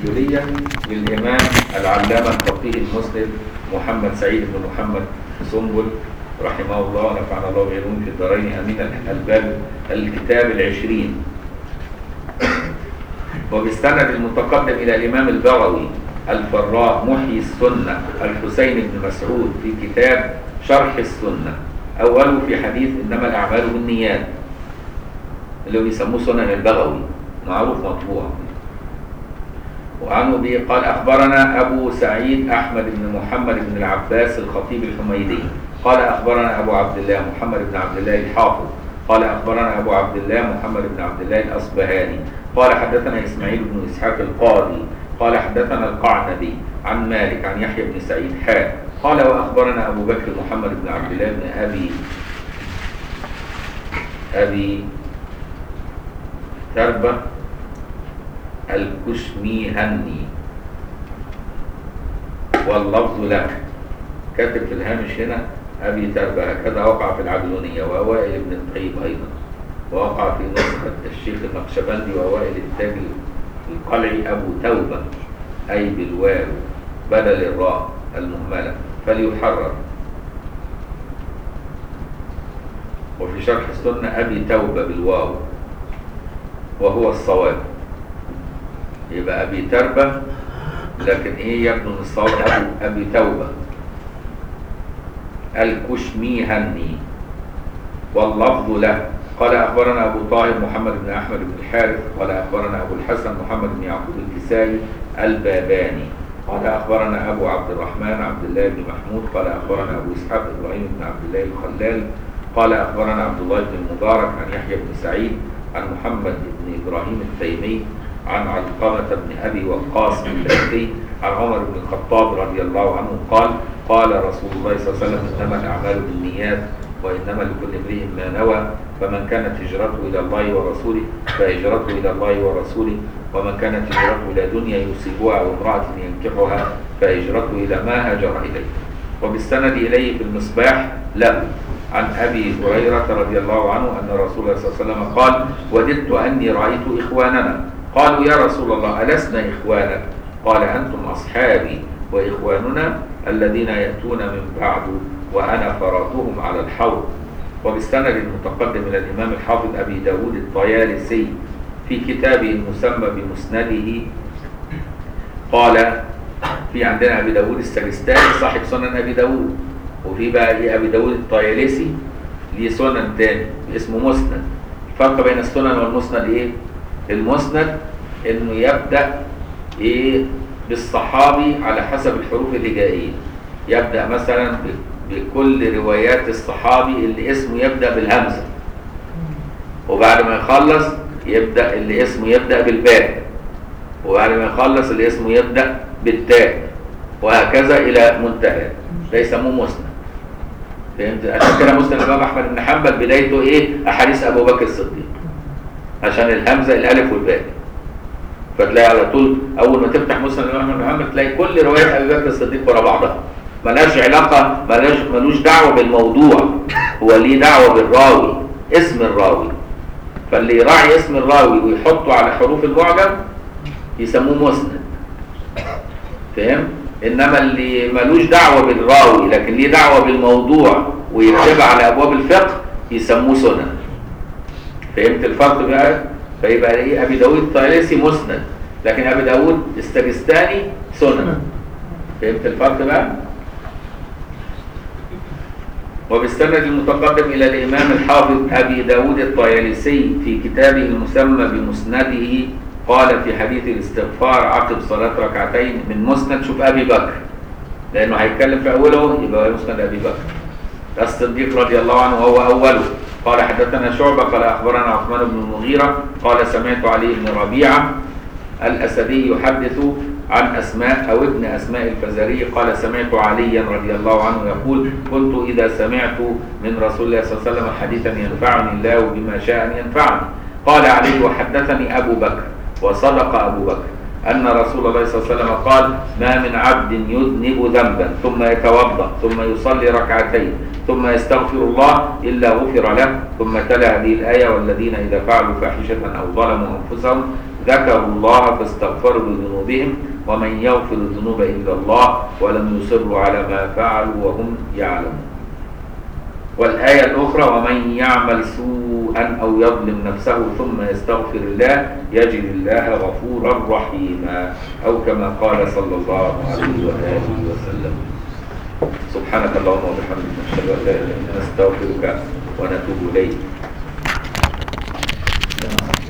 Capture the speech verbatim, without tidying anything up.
الأصولية للإمام العلامة الفقيه المسند محمد سعيد بن محمد سنبل رحمه الله ونفعنا الله بعلومه في الدارين امين. الباب الكتاب العشرين، وبالسند المتقدم الى الامام البغوي الفراء محيي السنه الحسين بن مسعود في كتاب شرح السنه، اوله في حديث انما الاعمال بالنيات اللي هو بيسموه سنن البغوي، معروف مطبوع. وعنه به قال اخبرنا ابو سعيد احمد بن محمد بن العباس الخطيب الحميدي قال اخبرنا ابو عبد الله محمد بن عبد الله الحافظ قال اخبرنا ابو عبد الله محمد بن عبد الله الاصبهاني قال حدثنا اسماعيل بن اسحاق القاضي قال حدثنا القعنبي عن مالك عن يحيى بن سعيد حاء قال واخبرنا ابو بكر محمد بن عبد الله بن ابي ابي تربه الكشميهني واللفظ له، كاتب في الهامش هنا أبي تربة، هكذا وقع في العدلونية وأوائل ابن القيم أيضا، ووقع في نسخة الشيخ النقشبندي وأوائل التاج القلعي أبو توبة أي بالواو بدل الراء المهملة فليحرر. وفي شرح السنة أبي توبة بالواو وهو الصواب، يبقى أبي تربة لكن إيه يبدو من الصواب أبو أبي توبة الكشميهني واللفظ له. قال أخبرنا أبو طاهر محمد بن أحمد بن الحارث قال أخبرنا أبو الحسن محمد بن يعقوب الكسائي الباباني قال أخبرنا أبو عبد الرحمن عبد الله بن محمود قال أخبرنا أبو إسحاق إبراهيم بن عبد الله الخلال قال أخبرنا عبد الله بن المبارك عن يحيى بن سعيد عن محمد بن إبراهيم التيمي عن علقمة بن أبي وقاص البلخي عن عمر بن الخطاب رضي الله عنه قال قال رسول الله صلى الله عليه وسلم إنما الأعمال بالنيات وإنما لكل امرئ ما نوى، فمن كانت هجرته إلى الله ورسوله فهجرته إلى الله ورسوله، ومن كانت هجرته إلى دنيا يصيبها أو امرأة ينكحها فهجرته إلى ما هاجر إليه. وبالسند إليه في المصباح له عن أبي هريرة رضي الله عنه أن رسول الله صلى الله عليه وسلم قال وددت أني رأيت إخواننا قالوا يا رسول الله ألسنا إخوانك؟ قال أنتم أصحابي وإخواننا الذين يأتون من بعد وأنا فراتهم على الحوض. وبالسند المتقدم إلى الإمام الحافظ أبي داود الطيالسي في كتابه المسمى بمسنده قال في عندنا أبي داود السجستاني صاحب سنن أبي داود، وفي بقى إيه أبي داود الطيالسي ليه سنن تاني اسمه مسند. الفرق بين السنن والمسند إيه؟ المسند إنه يبدأ إيه بالصحابي على حسب الحروف الهجائية، يبدأ مثلا بكل روايات الصحابي اللي اسمه يبدأ بالهمزة، وبعد ما يخلص يبدأ اللي اسمه يبدأ بالباء، وبعد ما يخلص اللي اسمه يبدأ بالتاء، وهكذا إلى منتهى. ده يسموه مسند. فهمت؟ عشان كده مسند الإمام أحمد بن حنبل بدايته إيه؟ أحاديث أبو بكر الصديق، عشان الهمزة الألف والباء. فتلاقي على طول أول ما تفتح مسند الإمام أحمد بن حنبل تلاقي كل روايات أبي بكر الصديق ورا بعضها، ملهاش علاقة، ملهاش ملوش دعوة بالموضوع، هو ليه دعوة بالراوي، اسم الراوي. فاللي يراعي اسم الراوي ويحطه على حروف المعجم يسموه مسند. فهم؟ إنما اللي ملوش دعوة بالراوي لكن ليه دعوة بالموضوع ويكتبها على أبواب الفقه يسموه سنن. فهمت الفرق بقى؟ فيبقى إيه أبي داود الطيالسي مسند، لكن أبي داود السجستاني سنن. فهمت الفرق بقى؟ وبالسند المتقدم إلى الإمام الحافظ أبي داود الطيالسي في كتابه المسمى بمسنده قال في حديث الاستغفار عقب صلاة ركعتين من مسند، شوف أبي بكر لأنه هيتكلم في أوله يبقى مسند أبي بكر الصديق رضي الله عنه وهو أوله. قال حدثنا شعبة قال أخبرنا عثمان بن المغيرة قال سمعت علي بن ربيعة الأسدي يحدث عن أسماء أو ابن أسماء الفزاري قال سمعت عليا رضي الله عنه يقول كنت إذا سمعت من رسول الله صلى الله عليه وسلم حديثا ينفعني الله بما شاء أن ينفعني. قال علي وحدثني أبو بكر وصدق أبو بكر أن رسول الله صلى الله عليه وسلم قال ما من عبد يذنب ذنبا ثم يتوضأ ثم يصلي ركعتين ثم يستغفر الله إلا غفر له. ثم تلا هذه الآية والذين إذا فعلوا فاحشة أو ظلموا أنفسهم ذكروا الله فاستغفروا لذنوبهم ومن يغفر الذنوب إلا الله ولم يصروا على ما فعلوا وهم يعلمون. والآية الأخرى ومن يعمل سوءا أو يظلم نفسه ثم يستغفر الله يجد الله غفورا رحيما، أو كما قال صلى الله عليه وآله وسلم. سبحانك اللهم وبحمدك نشهد أن لا إله إلا أنت نستغفرك ونتوب إليك.